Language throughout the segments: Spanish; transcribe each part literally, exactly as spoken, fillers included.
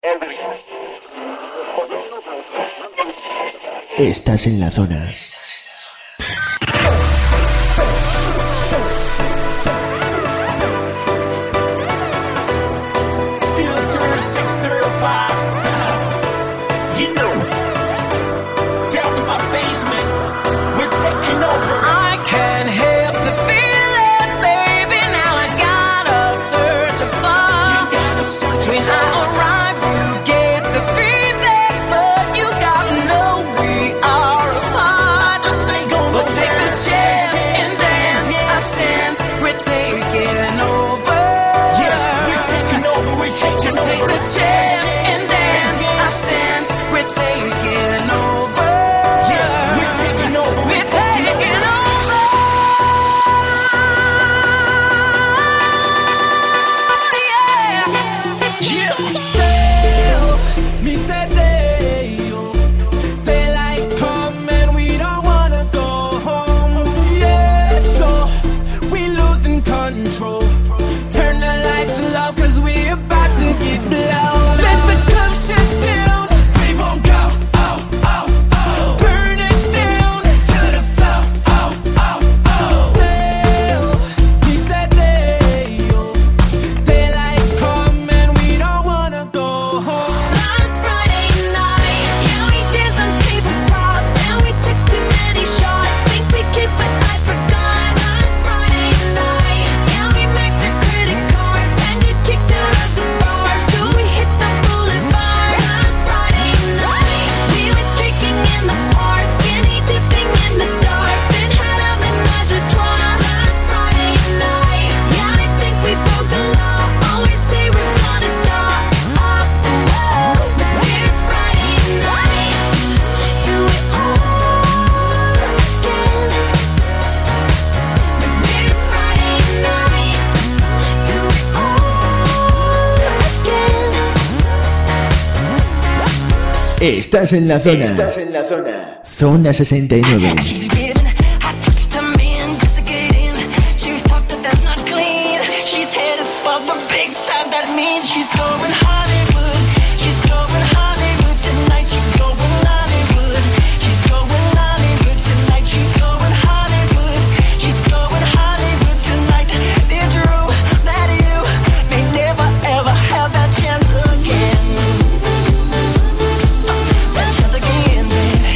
Estás en la zona. Chance and dance, I sense we're taking over. Yeah, we're taking over. We're taking over. Yeah, yeah. Me said they, daylight come and we don't wanna go home. Yeah, so we losing control. Turn the lights low 'cause we about to get blown. Let the club shut down. We won't go, oh, oh, oh. Burn it down to the floor, oh, oh, oh. Well, he said they, oh, daylight come and we don't wanna go home. Last Friday night, yeah, we danced on tabletops and we took too many shots. Think we kissed but I forgot. Last Friday night, yeah, we maxed our credit cards and get kicked out of the bar, so we hit the boulevard. Last Friday night, we went streaking in the park, skinny dipping in the dark, then had a menage a trois. Last Friday night, yeah, I think we broke the law. Always say we're gonna stop. Oh, oh, but there's Friday night, do it all again. But there's Friday night, do it all again. Estás en la zona. Estás en la zona. Zona sesenta y nueve. She's giving hot touch to men just to get in. You thought that that's not clean. She's headed for the big time. That means she's going Hollywood. She's going Hollywood tonight. She's going Hollywood. She's going Hollywood tonight. She's going Hollywood. She's going Hollywood tonight. Dear Drew, that you may never ever have that chance again. That chance again, baby.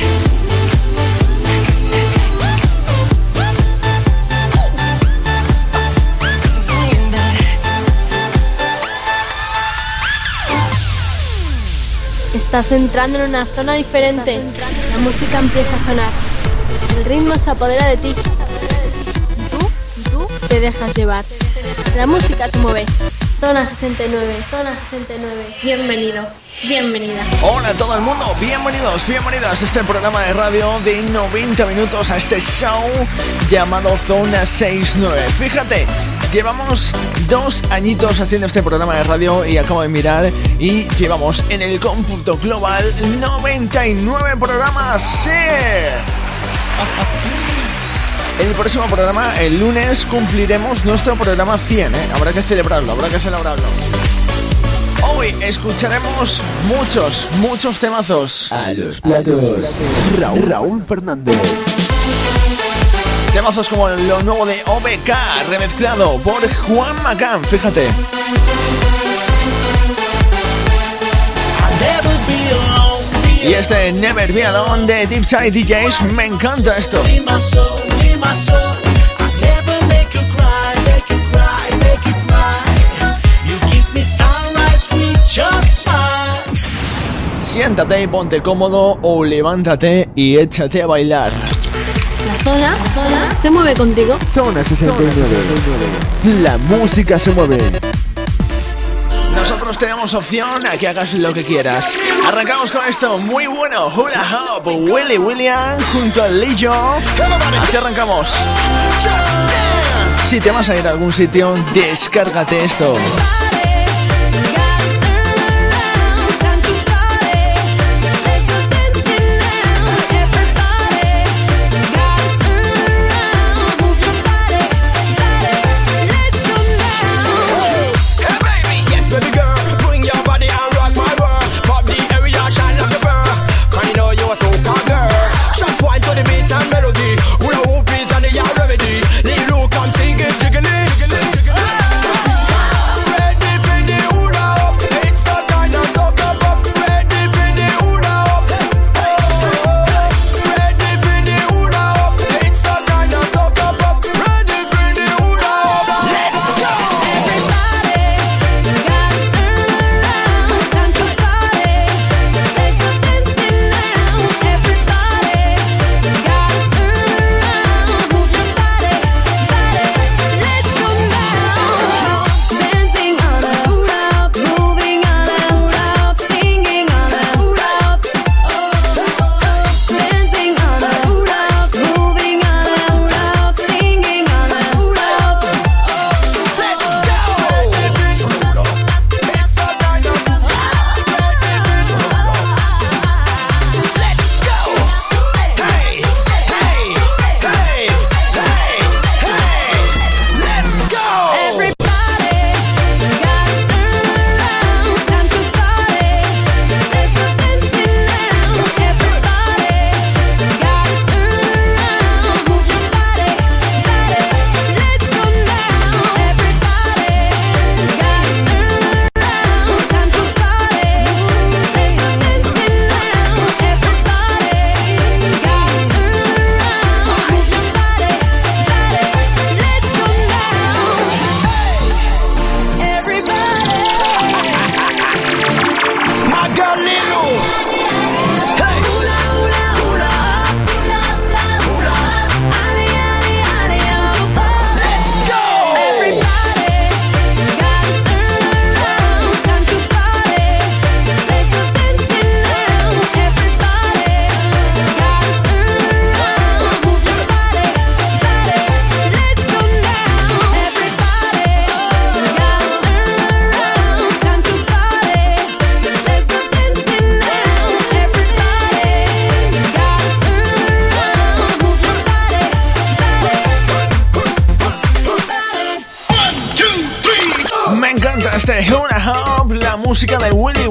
Estás entrando en una zona diferente. La música empieza a sonar. El ritmo se apodera de ti. Tú, tú te dejas llevar. La música se mueve. Zona sesenta y nueve, Zona sesenta y nueve. Bienvenido, bienvenida. Hola a todo el mundo, bienvenidos, bienvenidos a este programa de radio de noventa minutos, a este show llamado Zona sesenta y nueve. Fíjate, llevamos dos añitos haciendo este programa de radio y acabo de mirar y llevamos en el cómputo global noventa y nueve programas. ¡Sí! El próximo programa, el lunes, cumpliremos nuestro programa cien, ¿eh? Habrá que celebrarlo, habrá que celebrarlo. Hoy escucharemos muchos, muchos temazos. A los platos, Raúl, Raúl Fernández. Temazos como lo nuevo de O B K, remezclado por Juan Macán, fíjate. Y este Never Be Alone de Deep Side D Js, me encanta esto. Siéntate y ponte cómodo o levántate y échate a bailar. La zona, la zona se mueve contigo. Zona sesenta y nueve. La música se mueve. Nosotros tenemos opción a que hagas lo que quieras. Arrancamos con esto, muy bueno. Hula Hop, Willy William junto a Lillo. Así arrancamos. Si te vas a ir a algún sitio, descárgate esto. Hey baby, yes baby girl, bring your body and rock my world.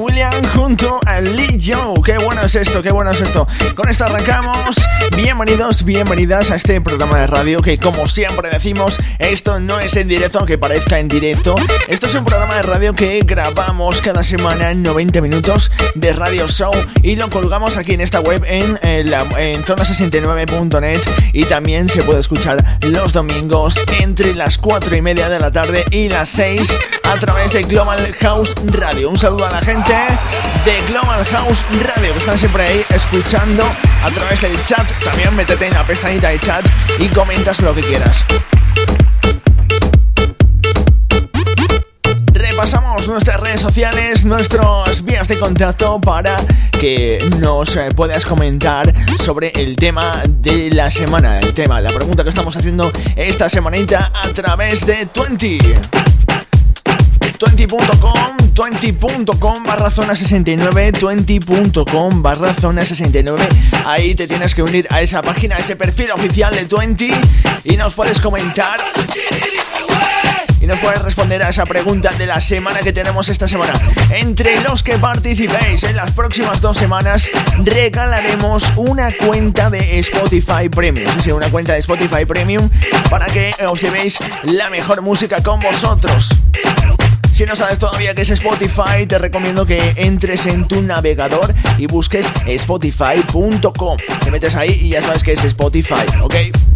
William junto a Lee Joe. Qué bueno es esto, qué bueno es esto. Con esto arrancamos. Bienvenidos, bienvenidas a este programa de radio que, como siempre decimos, esto no es en directo, aunque parezca en directo. Esto es un programa de radio que grabamos cada semana en noventa minutos de radio show y lo colgamos aquí en esta web en, en, la, en zona sesenta y nueve punto net, y también se puede escuchar los domingos entre las cuatro y media de la tarde y las seis a través de Global House Radio. Un saludo a la gente de Global House Radio que están siempre ahí escuchando a través del chat. También métete en la pestañita de chat y comentas lo que quieras. Repasamos nuestras redes sociales, nuestras vías de contacto para que nos eh, puedas comentar sobre el tema de la semana, el tema, la pregunta que estamos haciendo esta semanita a través de veinte. veinte punto com, veinte punto com barra zona sesenta y nueve, veinte punto com barra zona sesenta y nueve. Ahí te tienes que unir a esa página, a ese perfil oficial de veinte, y nos puedes comentar y nos puedes responder a esa pregunta de la semana que tenemos esta semana. Entre los que participéis en las próximas dos semanas regalaremos una cuenta de Spotify Premium. Sí, sí, una cuenta de Spotify Premium para que os llevéis la mejor música con vosotros. Si no sabes todavía qué es Spotify, te recomiendo que entres en tu navegador y busques spotify punto com. Te metes ahí y ya sabes qué es Spotify, ¿ok?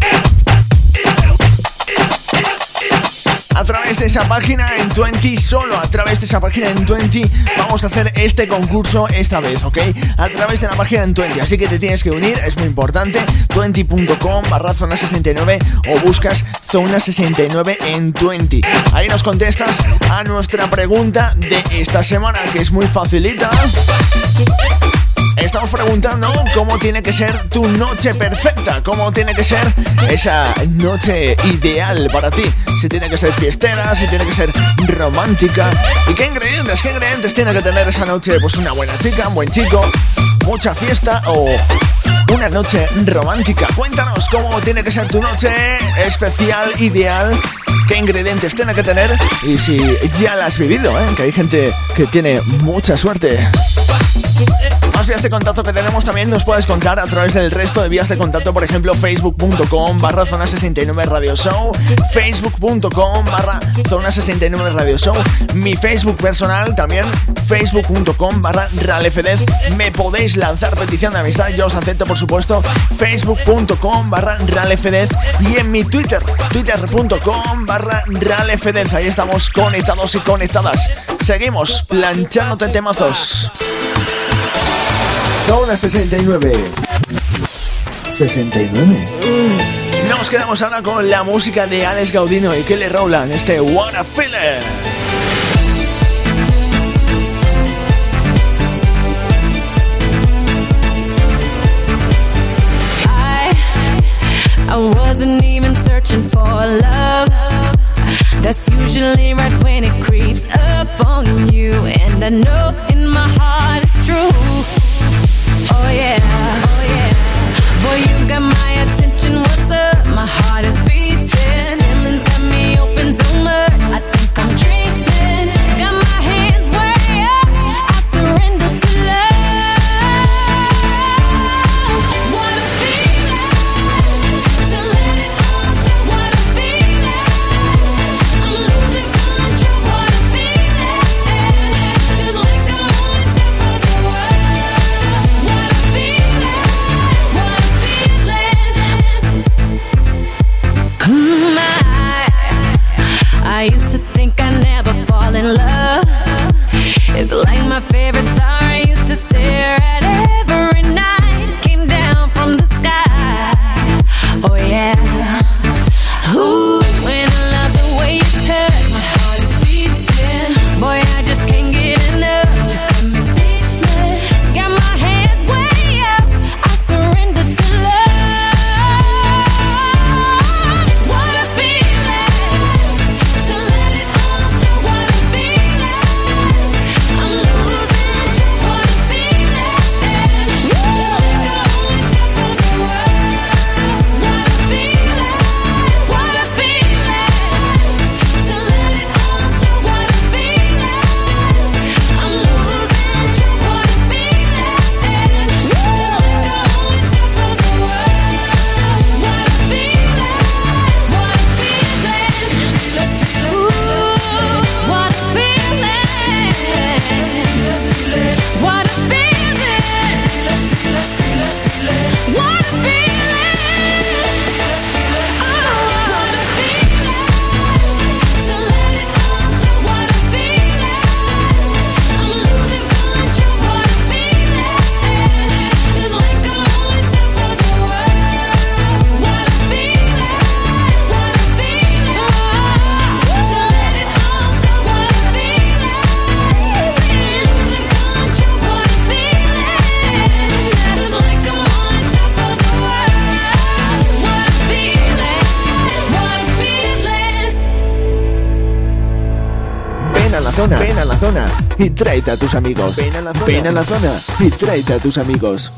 A través de esa página en veinte, solo a través de esa página en veinte, vamos a hacer este concurso esta vez, ¿ok? A través de la página en veinte, así que te tienes que unir, es muy importante, veinte punto com barra zona sesenta y nueve o buscas zona sesenta y nueve en veinte. Ahí nos contestas a nuestra pregunta de esta semana, que es muy facilita. Estamos preguntando cómo tiene que ser tu noche perfecta, cómo tiene que ser esa noche ideal para ti. Si tiene que ser fiestera, si tiene que ser romántica. ¿Y qué ingredientes, qué ingredientes tiene que tener esa noche? Pues una buena chica, un buen chico, mucha fiesta o una noche romántica. Cuéntanos cómo tiene que ser tu noche especial, ideal, qué ingredientes tiene que tener y si ya la has vivido, ¿eh? Que hay gente que tiene mucha suerte. Más vías de contacto que tenemos también nos puedes contar a través del resto de vías de contacto, por ejemplo facebook punto com barra zona sesenta y nueve radio show, facebook punto com barra zona sesenta y nueve radio show, mi Facebook personal también, facebook punto com barra ralfedez. Me podéis lanzar petición de amistad, yo os acepto por supuesto, facebook punto com barra ralfedez, y en mi Twitter, twitter punto com barra ralfedez. Ahí estamos conectados y conectadas. Seguimos planchándote temazos. Zona sesenta y nueve. sesenta y nueve. Nos quedamos ahora con la música de Alex Gaudino y Kelly Rowland, este What a Feeling. I, I wasn't even searching for love. That's usually right when it creeps up on you. And I know in my heart it's true. Oh yeah, oh yeah. Boy, you got my attention, what's up? My heart is beating. Feelings got me open so much, I think I'm dreaming. Got my hands way up, I surrender to love. What a feeling, so let it all go. What a feeling, I'm losing control. What a feeling, 'cause like I'm zona, ven a la zona y tráete a tus amigos. Ven a la zona, ven a la zona y tráete a tus amigos.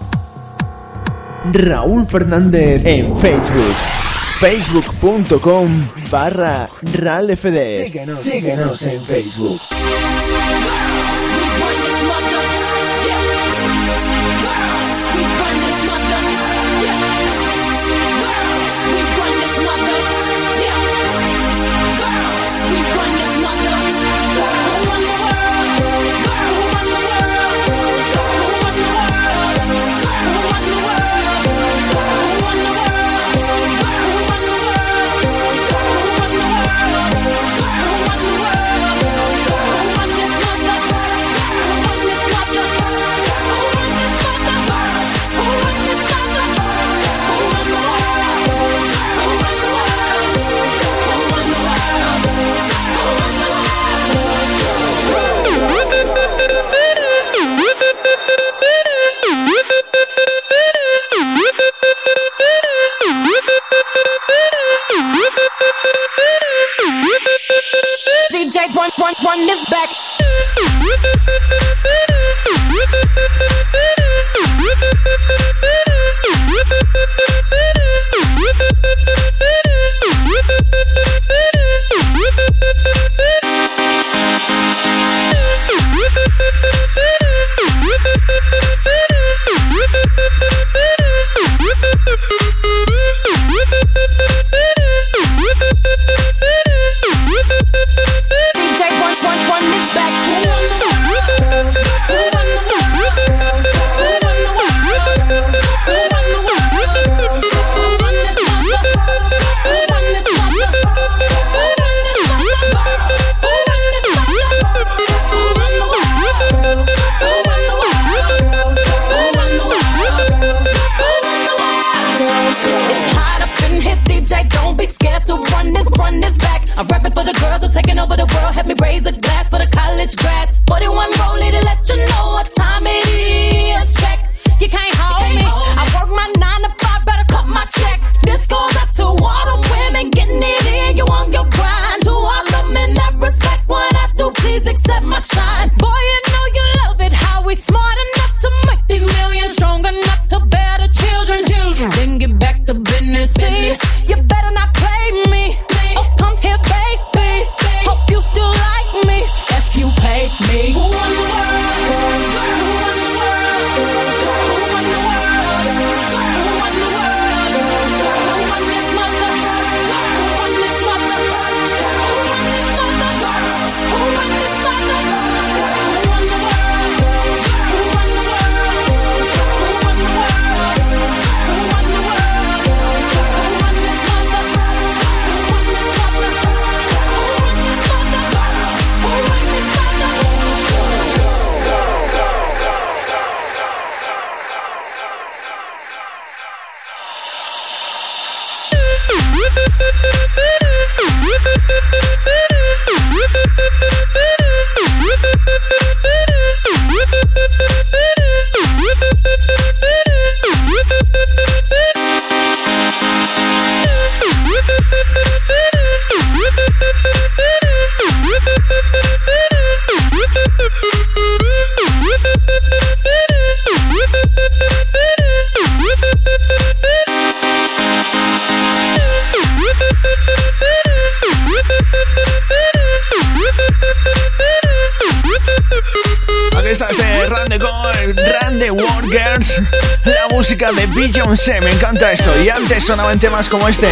Raúl Fernández en Facebook. Facebook.com barra RalFD. Síguenos, síguenos en Facebook. Run, run, run this back. De Beyoncé, me encanta esto. Y antes sonaban temas como este.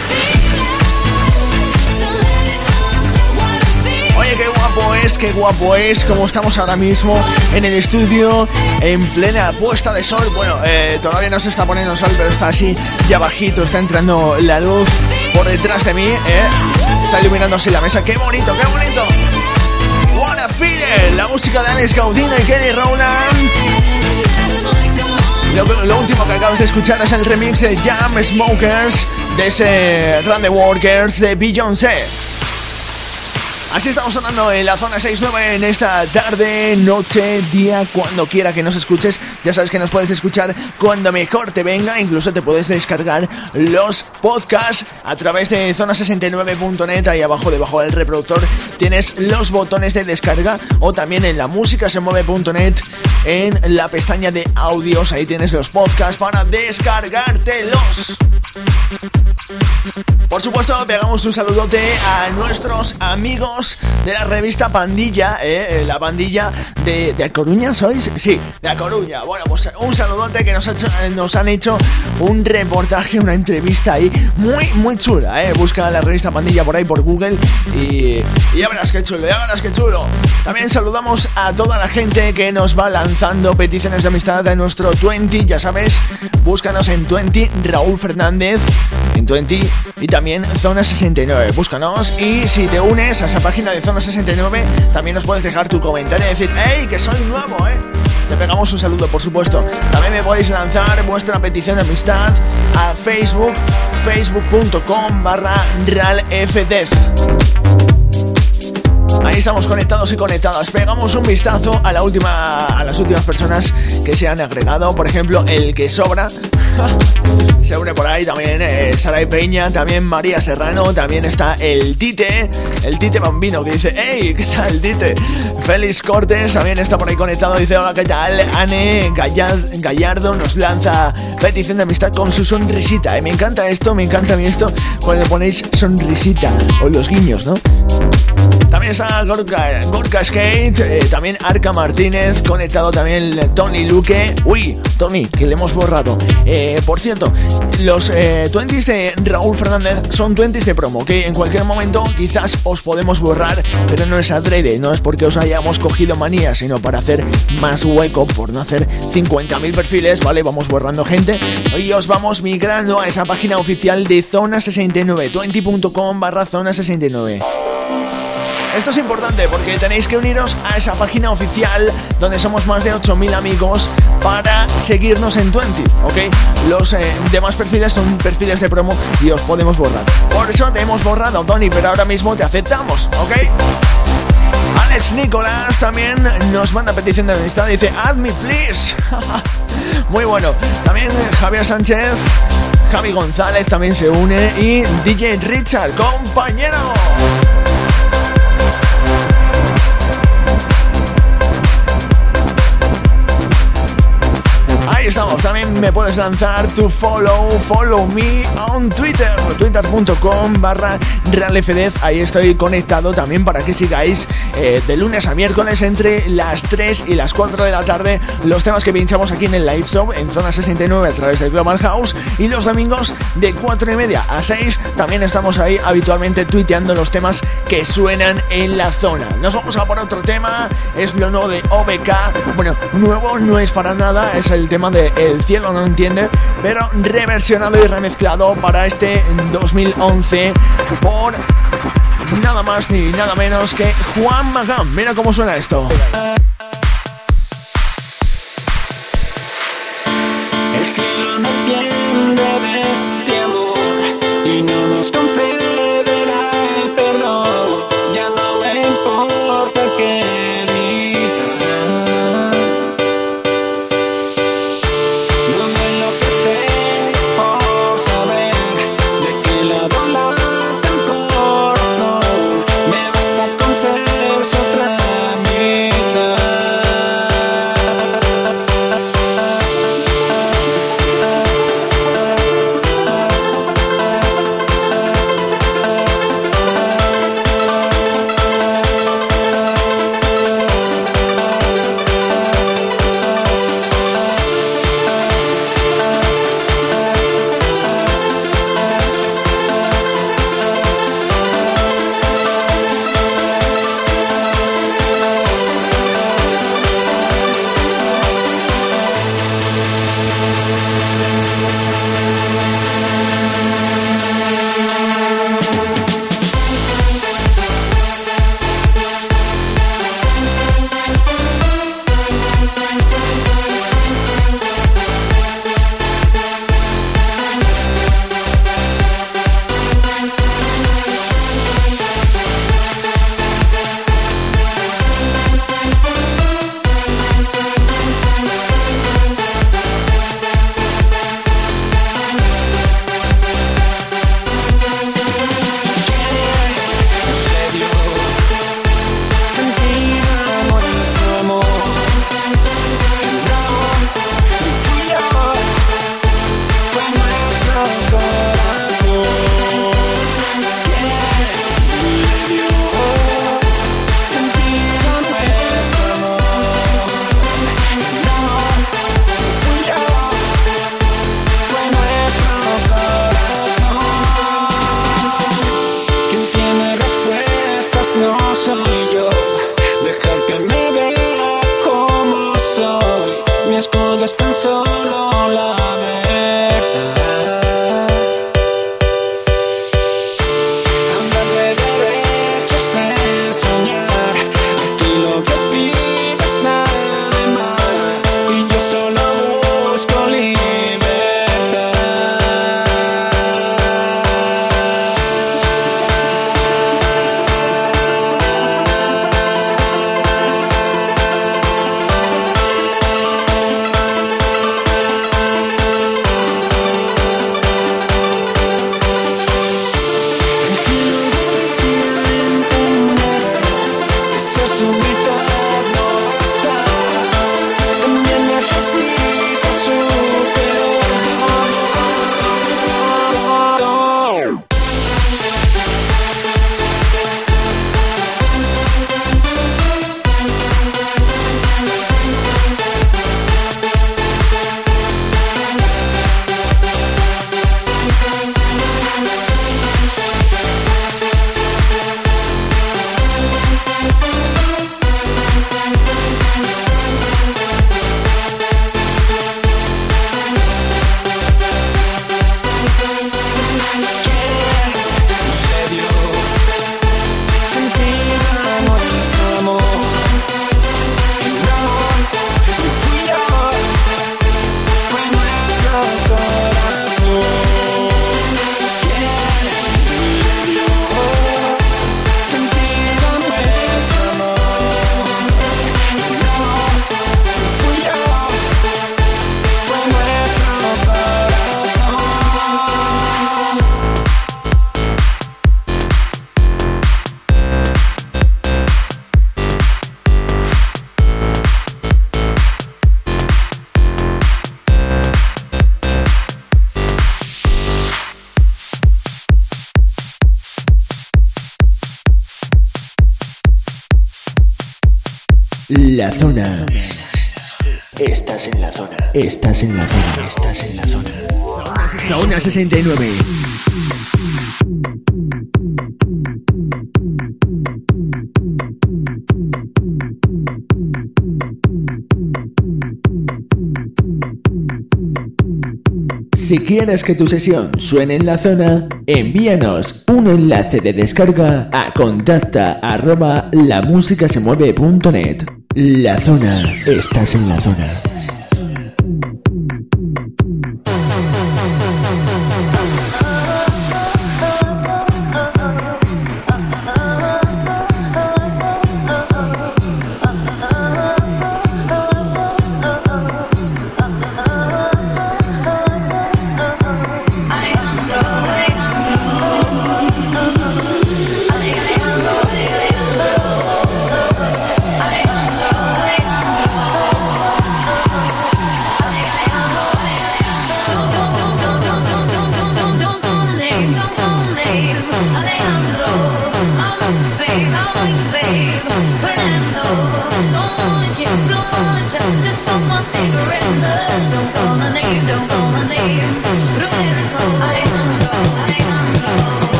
Oye, qué guapo es, qué guapo es. Como estamos ahora mismo en el estudio, en plena puesta de sol. Bueno, eh, todavía no se está poniendo sol, pero está así ya bajito. Está entrando la luz por detrás de mí, ¿eh? Está iluminando así la mesa. ¡Qué bonito, qué bonito! Wanna Feel It, la música de Alex Gaudino y Kelly Rowland. Lo, lo último que acabas de escuchar es el remix de Jam Smokers de ese Run the Workers de Beyoncé. Así estamos sonando en la zona sesenta y nueve en esta tarde, noche, día, cuando quiera que nos escuches. Ya sabes que nos puedes escuchar cuando mejor te venga, incluso te puedes descargar los podcasts a través de zona sesenta y nueve punto net. Ahí abajo, debajo del reproductor, tienes los botones de descarga, o también en la música se mueve punto net, en la pestaña de audios, ahí tienes los podcasts para descargártelos. Por supuesto, pegamos un saludote a nuestros amigos de la revista Pandilla, ¿eh? La Pandilla de, de Coruña, ¿sois? Sí, de A Coruña. Bueno, pues un saludote que nos, ha hecho, nos han hecho un reportaje, una entrevista ahí muy, muy chula, ¿eh? Busca la revista Pandilla por ahí, por Google, y, y ya verás qué chulo, ya verás qué chulo. También saludamos a toda la gente que nos va lanzando peticiones de amistad en nuestro veinte, ya sabes, búscanos en veinte, Raúl Fernández, en veinte, y también Zona sesenta y nueve, búscanos, y si te unes a esa página de Zona sesenta y nueve, también nos puedes dejar tu comentario y decir, ¡hey, que soy nuevo, eh! Te pegamos un saludo, por supuesto. También me podéis lanzar vuestra petición de amistad a Facebook, facebook punto com barra ralfdez. Ahí estamos conectados y conectadas. Pegamos un vistazo a la última, a las últimas personas que se han agregado. Por ejemplo, el que sobra se une por ahí también, eh, Saray Peña, también María Serrano, también está el Tite, el Tite Bambino, que dice, hey, ¿qué tal, Tite? Félix Cortés también está por ahí conectado, dice, hola, ¿qué tal? Ane Gallard, Gallardo nos lanza petición de amistad con su sonrisita, eh. Me encanta esto, me encanta a mí esto, cuando ponéis sonrisita, o los guiños, ¿no? También está Gorka, Gorka Skate, eh, también Arca Martínez, conectado también Tony Luque. Uy, Tony, que le hemos borrado. Eh, por cierto, los eh, veintes de Raúl Fernández son veintes de promo, que en cualquier momento quizás os podemos borrar, pero no es adrede, no es porque os hayamos cogido manía, sino para hacer más hueco, por no hacer cincuenta mil perfiles, ¿vale? Vamos borrando gente y os vamos migrando a esa página oficial de Zona sesenta y nueve, veinte punto com barra Zona sesenta y nueve. Esto es importante porque tenéis que uniros a esa página oficial donde somos más de ocho mil amigos para seguirnos en veinte, ¿ok? Los eh, demás perfiles son perfiles de promo y os podemos borrar. Por eso te hemos borrado, Tony, pero ahora mismo te aceptamos, ¿ok? Alex Nicolás también nos manda petición de amistad, dice, add me please. Muy bueno. También Javier Sánchez, Javi González también se une, y D J Richard, compañero. Ahí estamos, también me puedes lanzar tu follow, follow me on Twitter, twitter punto com barra ralfdez, ahí estoy conectado también para que sigáis eh, de lunes a miércoles entre las tres y las cuatro de la tarde los temas que pinchamos aquí en el Live Show en Zona sesenta y nueve a través del Global House, y los domingos de cuatro y media a seis también estamos ahí habitualmente tuiteando los temas que suenan en la zona. Nos vamos a por otro tema, es lo nuevo de O B K, bueno, nuevo no es para nada, es el tema de El cielo no entiende, pero reversionado y remezclado para este dos mil once por nada más ni nada menos que Juan Magán. Mira cómo suena esto. El cielo no entiende de este amor y no nos concederá el perdón. Ya no me importa que ser su otra mitad. es tan solo la verdad. Andar de derechos en soñar, aquí lo que pido está de más, y yo solo busco libertad. Ser su mitad no está, también necesito su perdón. Le dio sentido a nuestro amor, y no fui yo, fue nuestro corazón. ¿Quién le dio sentido a nuestro amor? Y no fui yo, fue nuestro corazón. La zona. Estás en la zona. Estás en la zona. Estás en la zona. Zona sesenta y nueve. Si quieres que tu sesión suene en la zona, envíanos un enlace de descarga a contacta arroba lamusicasemueve punto net. La zona, estás en la zona.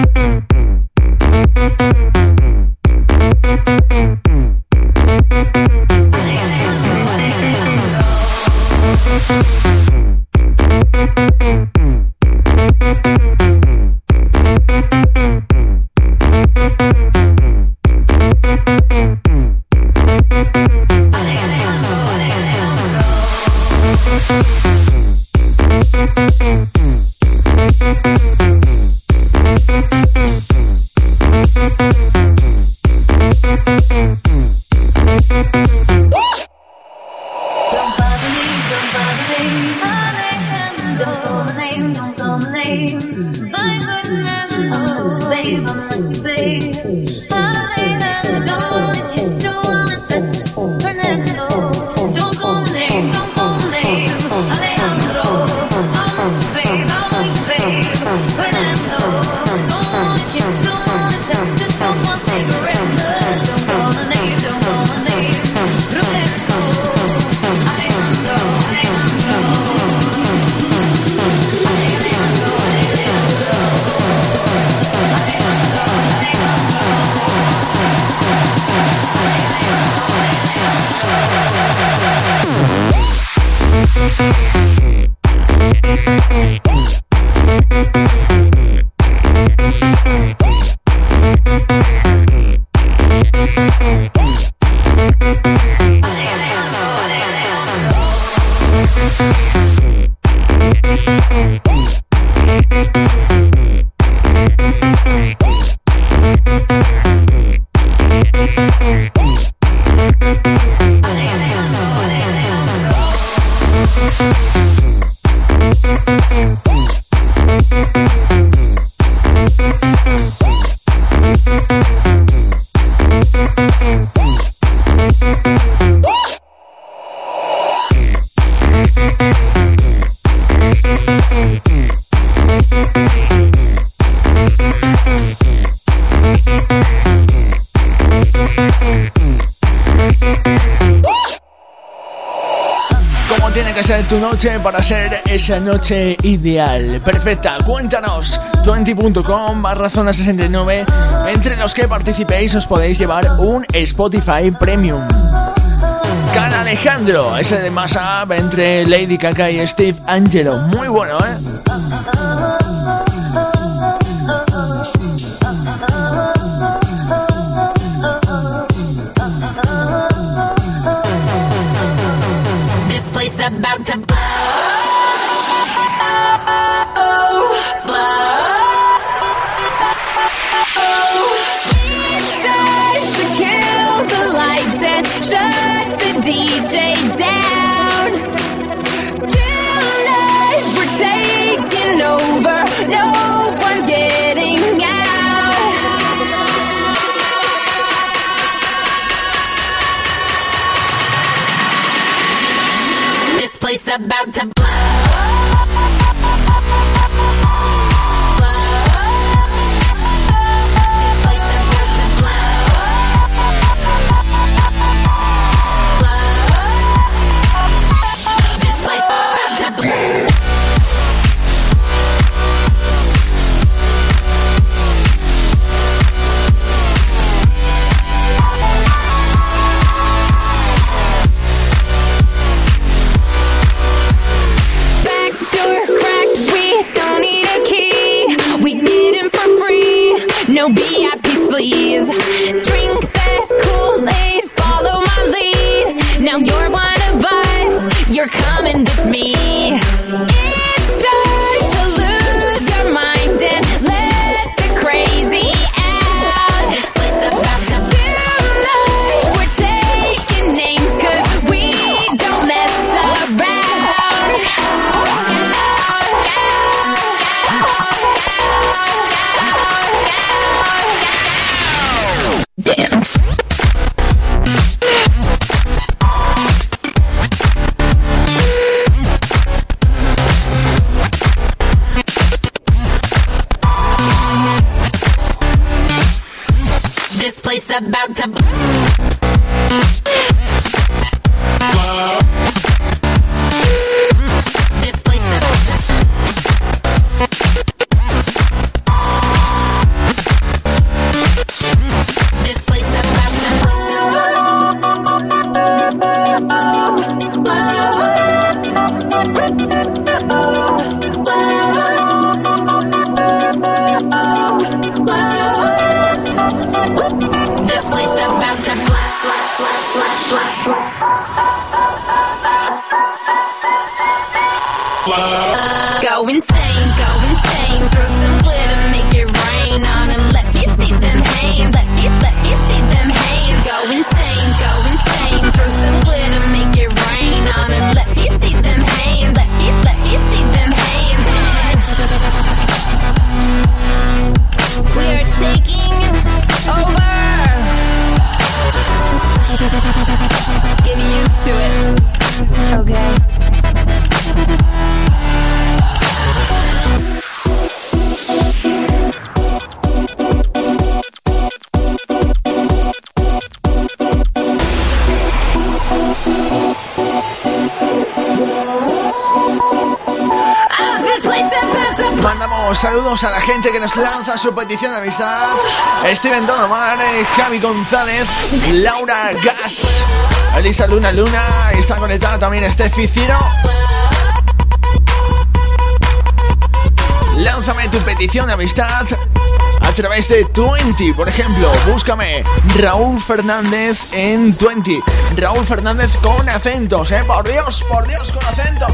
We'll be right back. Tu noche para ser esa noche ideal, perfecta. Cuéntanos, twenty punto com barra zona sesenta y nueve. Entre los que participéis os podéis llevar un Spotify Premium. Can Alejandro, ese de Mashup entre Lady Gaga y Steve Angelo. Muy bueno, ¿eh? About to blow, blow. It's time to kill the lights and shut the D J down. Tonight we're taking over, no one's getting out. This place about to blow. No V I P sleeves. Drink that Kool-Aid, follow my lead. Now you're one of us, you're coming with me. It's time to lose your mind and let the crazy out. This place about to tonight, we're taking names cause we don't mess around. Dance. This place about to This place about to This place about This place about to Go insane, go insane, throw some glitter, make it rain on them. Let me see them hands, let me, let me see them hands. Go insane, go insane, throw some glitter, make it rain on them. Let me see them hands, let me, let me see them hands. We're taking over. Get used to it, okay? Mandamos saludos a la gente que nos lanza su petición de amistad: Steven Donovan, Javi González, Laura Gas, Elisa Luna Luna, está conectada también Steffi Ciro. Lánzame tu petición de amistad a través de veinte, por ejemplo. Búscame Raúl Fernández en veinte. Raúl Fernández con acentos, eh, por Dios, por Dios, con acentos.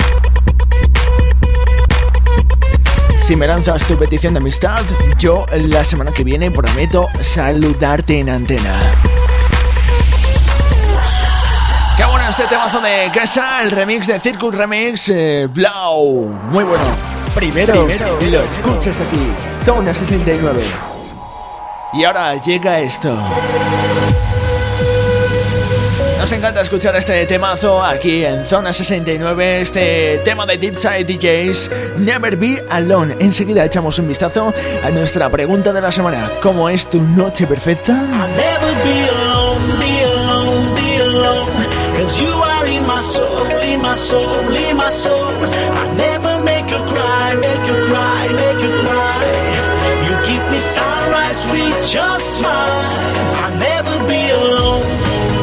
Si me lanzas tu petición de amistad, yo la semana que viene prometo saludarte en antena. bueno este temazo de Kesha, el remix de Circus Remix, eh, Blau, muy bueno. Primero, Primero lo escuchas aquí, Zona sesenta y nueve. Y ahora llega esto. Nos encanta escuchar este temazo aquí en Zona sesenta y nueve, este tema de Deepside D Js, Never Be Alone. Enseguida echamos un vistazo a nuestra pregunta de la semana. ¿Cómo es tu noche perfecta? I'll never be alone, be alone, be alone, 'cause you are in my soul, in my soul, in my soul. I'll never make you cry, make you cry, make you cry. You give me sunrise with your smile. I'll never be alone.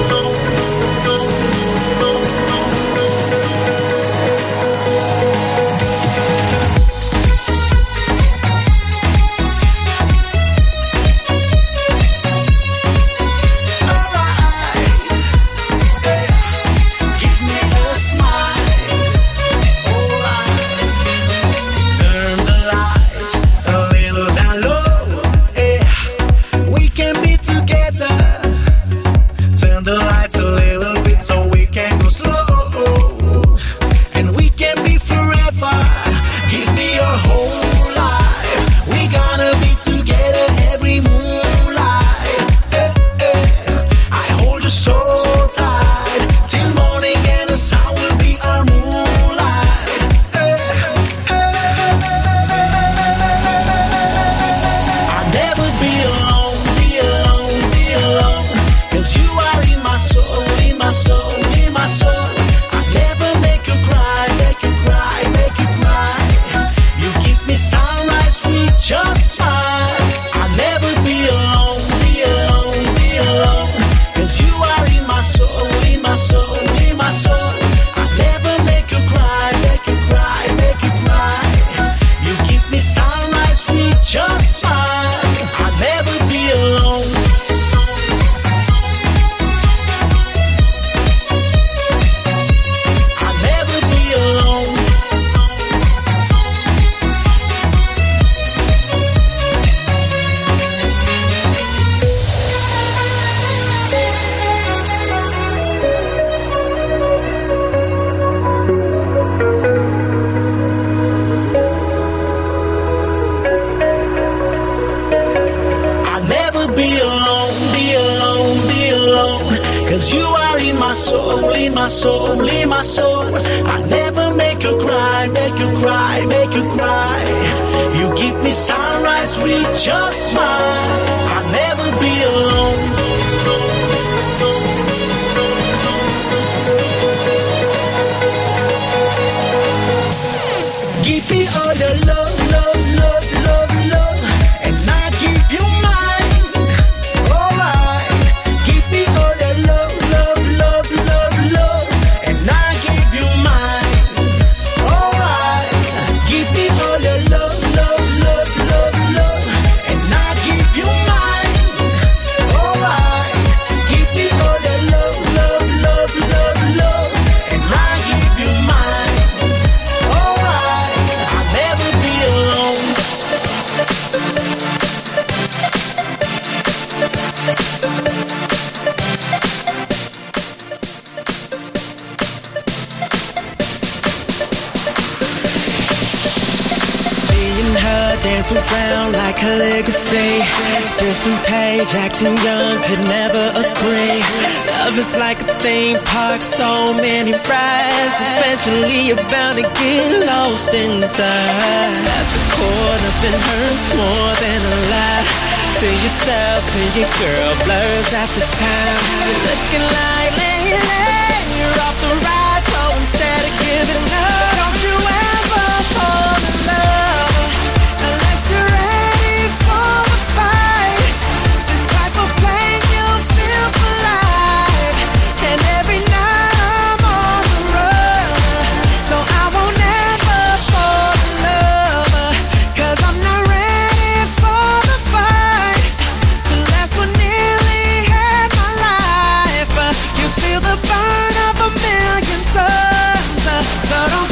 around like calligraphy. Different page, acting young, could never agree. Love is like a theme park, so many rides. Eventually you're bound to get lost inside. At the core, nothing hurts more than a lie. To yourself, to your girl, blurs after time. You're looking like Layla, you're off the ride. So instead of giving up, don't you ever fall in love unless you're ready for the fight. This type of pain you'll feel for life. And every night I'm on the run, so I won't ever fall in love, 'cause I'm not ready for the fight. The last one nearly had my life. You feel the burn of a million suns, so don't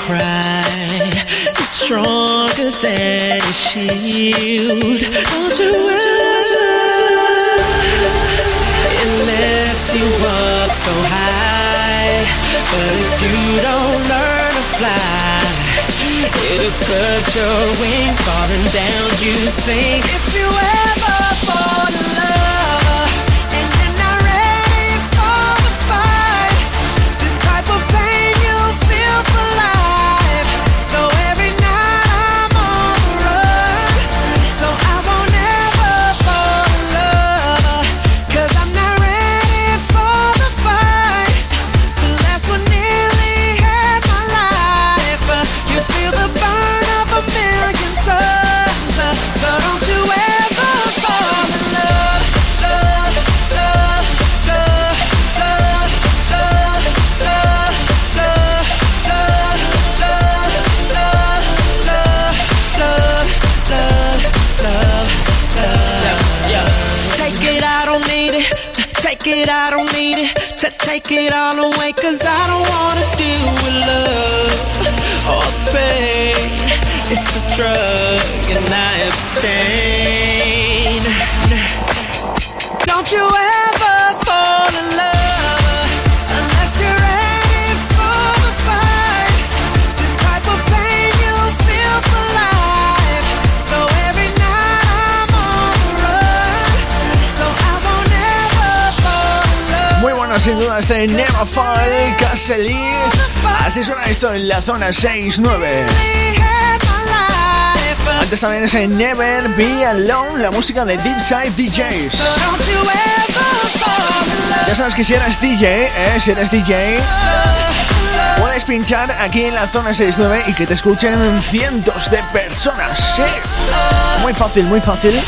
cry is stronger than a shield. Don't you ever. It lifts you up so high, but if you don't learn to fly, it'll cut your wings falling down. You sink if you ever fall in love and you're not ready for the fight. This type of pain you feel for life. So every night I'm on the run, so I won't ever fall in love, 'cause I'm not ready for the fight. The last one nearly had my life. You feel the burn of a million suns, so don't you ever fall in love, love, love, love, love, love, love, love, love, love, love, love, love, love, love, yeah. Take it, I don't need it. Take it, I don't need it. To take it all away, 'cause I don't wanna deal with love or pain. It's a drug and I abstain. Don't you ever fall in love unless you're ready for the fight. This type of pain you feel for life. So every night I'm on the run, so I won't ever fall in love. Muy bueno, sin duda, este Never Fall, Casely. Así suena esto en la zona seis nueve. Antes también ese Never Be Alone, la música de Deep Side D Js. Ya sabes que si eres D J, ¿eh? si eres D J, puedes pinchar aquí en la zona seis nueve y que te escuchen cientos de personas. Sí, muy fácil, muy fácil.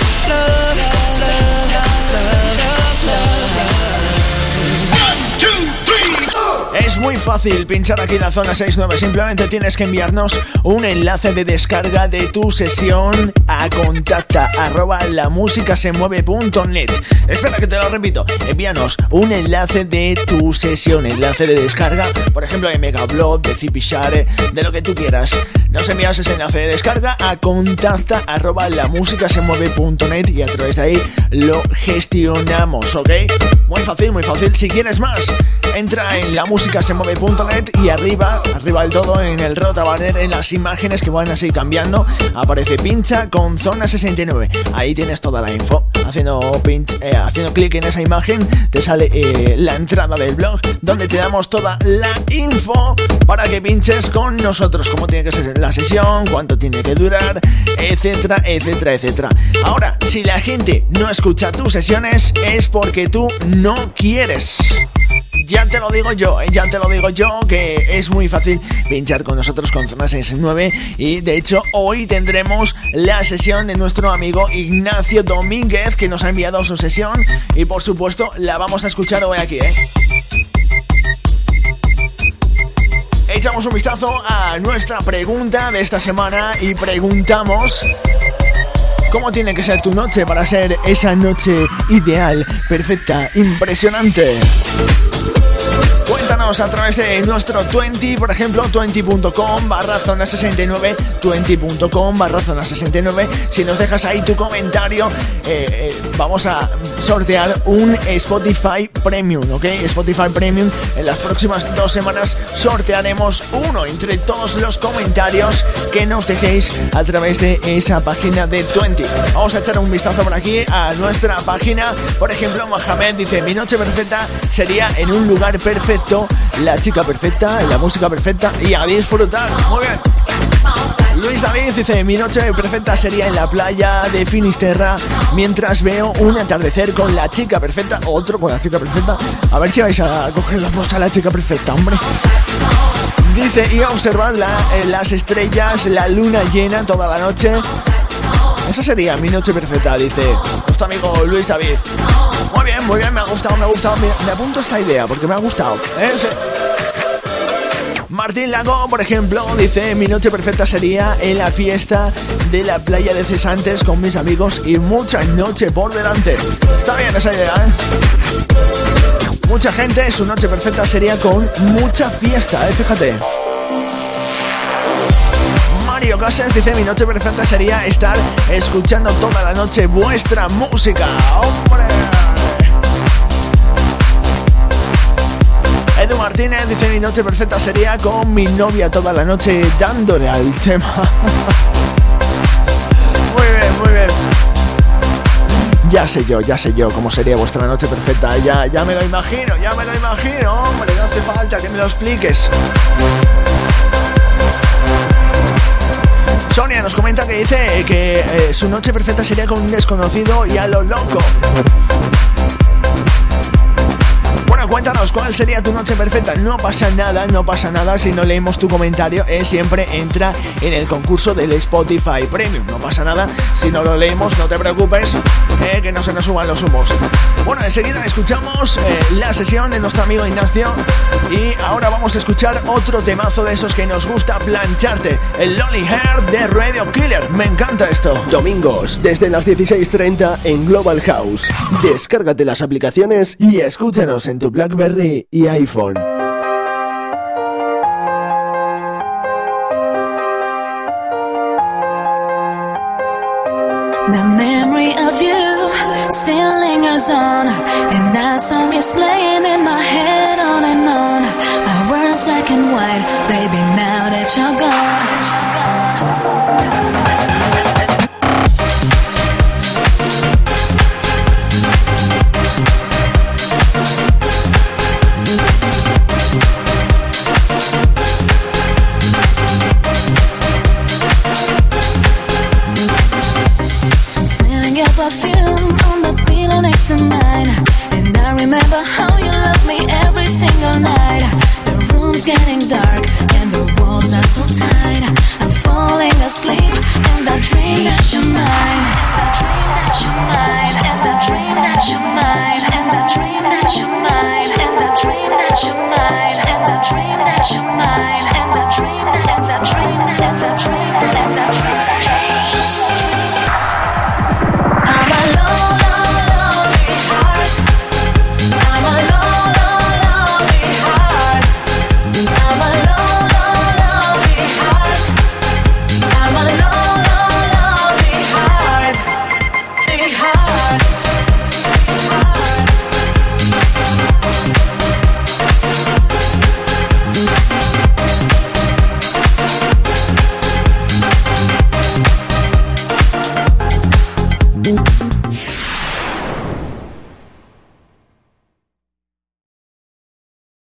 Es muy fácil pinchar aquí en la zona seis nueve. Simplemente tienes que enviarnos un enlace de descarga de tu sesión a contacta arroba la música se mueve punto net. Espera que te lo repito. Envíanos un enlace de tu sesión, enlace de descarga, por ejemplo de Megablog, de Zipishare, de lo que tú quieras. Nos envías ese enlace de descarga a contacta arroba la música se mueve punto net y a través de ahí lo gestionamos, ¿ok? Muy fácil, muy fácil. Si quieres más, entra en la música se mueve punto net y arriba, arriba del todo, en el rotabanner, en las imágenes que van así cambiando, aparece pincha con zona sesenta y nueve. Ahí tienes toda la info. Haciendo, pinch, eh, haciendo clic en esa imagen te sale eh, la entrada del blog donde te damos toda la info para que pinches con nosotros, cómo tiene que ser la sesión, cuánto tiene que durar, etcétera, etcétera, etcétera. Ahora, si la gente no escucha tus sesiones es porque tú no quieres. Ya te lo digo yo, ¿eh? ya te lo digo yo, que es muy fácil pinchar con nosotros con Zona sesenta y nueve. Y de hecho hoy tendremos la sesión de nuestro amigo Ignacio Domínguez, que nos ha enviado su sesión y por supuesto la vamos a escuchar hoy aquí, ¿eh? Echamos un vistazo a nuestra pregunta de esta semana y preguntamos: ¿cómo tiene que ser tu noche para ser esa noche ideal, perfecta, impresionante? Cuéntanos a través de nuestro veinte, por ejemplo, veinte punto com barra zona sesenta y nueve, veinte punto com barra zona sesenta y nueve. Si nos dejas ahí tu comentario, eh, eh, vamos a sortear un Spotify Premium, ¿ok? Spotify Premium, en las próximas dos semanas sortearemos uno entre todos los comentarios que nos dejéis a través de esa página de veinte. Vamos a echar un vistazo por aquí a nuestra página. Por ejemplo, Mohamed dice: mi noche perfecta sería en un lugar perfecto, la chica perfecta, la música perfecta y a disfrutar. Muy bien. Luis David dice: mi noche perfecta sería en la playa de Finisterra mientras veo un atardecer con la chica perfecta. Otro con la chica perfecta. A ver si vais a coger las dos a la chica perfecta, hombre. Dice: y observar la, eh, las estrellas, la luna llena toda la noche. Esa sería mi noche perfecta, dice nuestro amigo Luis David. Muy bien, muy bien, me ha gustado, me ha gustado. Me, me apunto esta idea porque me ha gustado, ¿eh? Sí. Martín Lago, por ejemplo, dice: mi noche perfecta sería en la fiesta de la playa de Cesantes con mis amigos y mucha noche por delante. Está bien esa idea, ¿eh? Mucha gente, su noche perfecta sería con mucha fiesta, ¿eh? Fíjate. Cases dice: mi noche perfecta sería estar escuchando toda la noche vuestra música. ¡Hombre! Edu Martínez dice: mi noche perfecta sería con mi novia toda la noche dándole al tema. Muy bien, muy bien. Ya sé yo, ya sé yo cómo sería vuestra noche perfecta. Ya, ya me lo imagino, ya me lo imagino. Hombre, no hace falta que me lo expliques. Sonia nos comenta que dice que eh, su noche perfecta sería con un desconocido y a lo loco. Bueno, cuéntanos cuál sería tu noche perfecta. No pasa nada, no pasa nada si no leemos tu comentario. Eh, siempre entra en el concurso del Spotify Premium. No pasa nada si no lo leemos, no te preocupes, eh, que no se nos suban los humos. Bueno, enseguida escuchamos eh, la sesión de nuestro amigo Ignacio. Y ahora vamos a escuchar otro temazo de esos que nos gusta plancharte. El Lonely Heart de Radio Killer. Me encanta esto. Domingos, desde las dieciséis treinta en Global House. Descárgate las aplicaciones y escúchanos en tu BlackBerry y iPhone. The memory of you still lingers on, and that song is playing in my head on and on. My words black and white, baby, now that you're gone. Perfume on the pillow next to mine, and I remember how you loved me every single night. The room's getting dark and the walls are so tight. I'm falling asleep and I dream that you're mine, and I dream that you're mine, and I dream that you're mine, and I dream that you're mine, and I dream that you're mine, and I dream that you're mine, and I dream that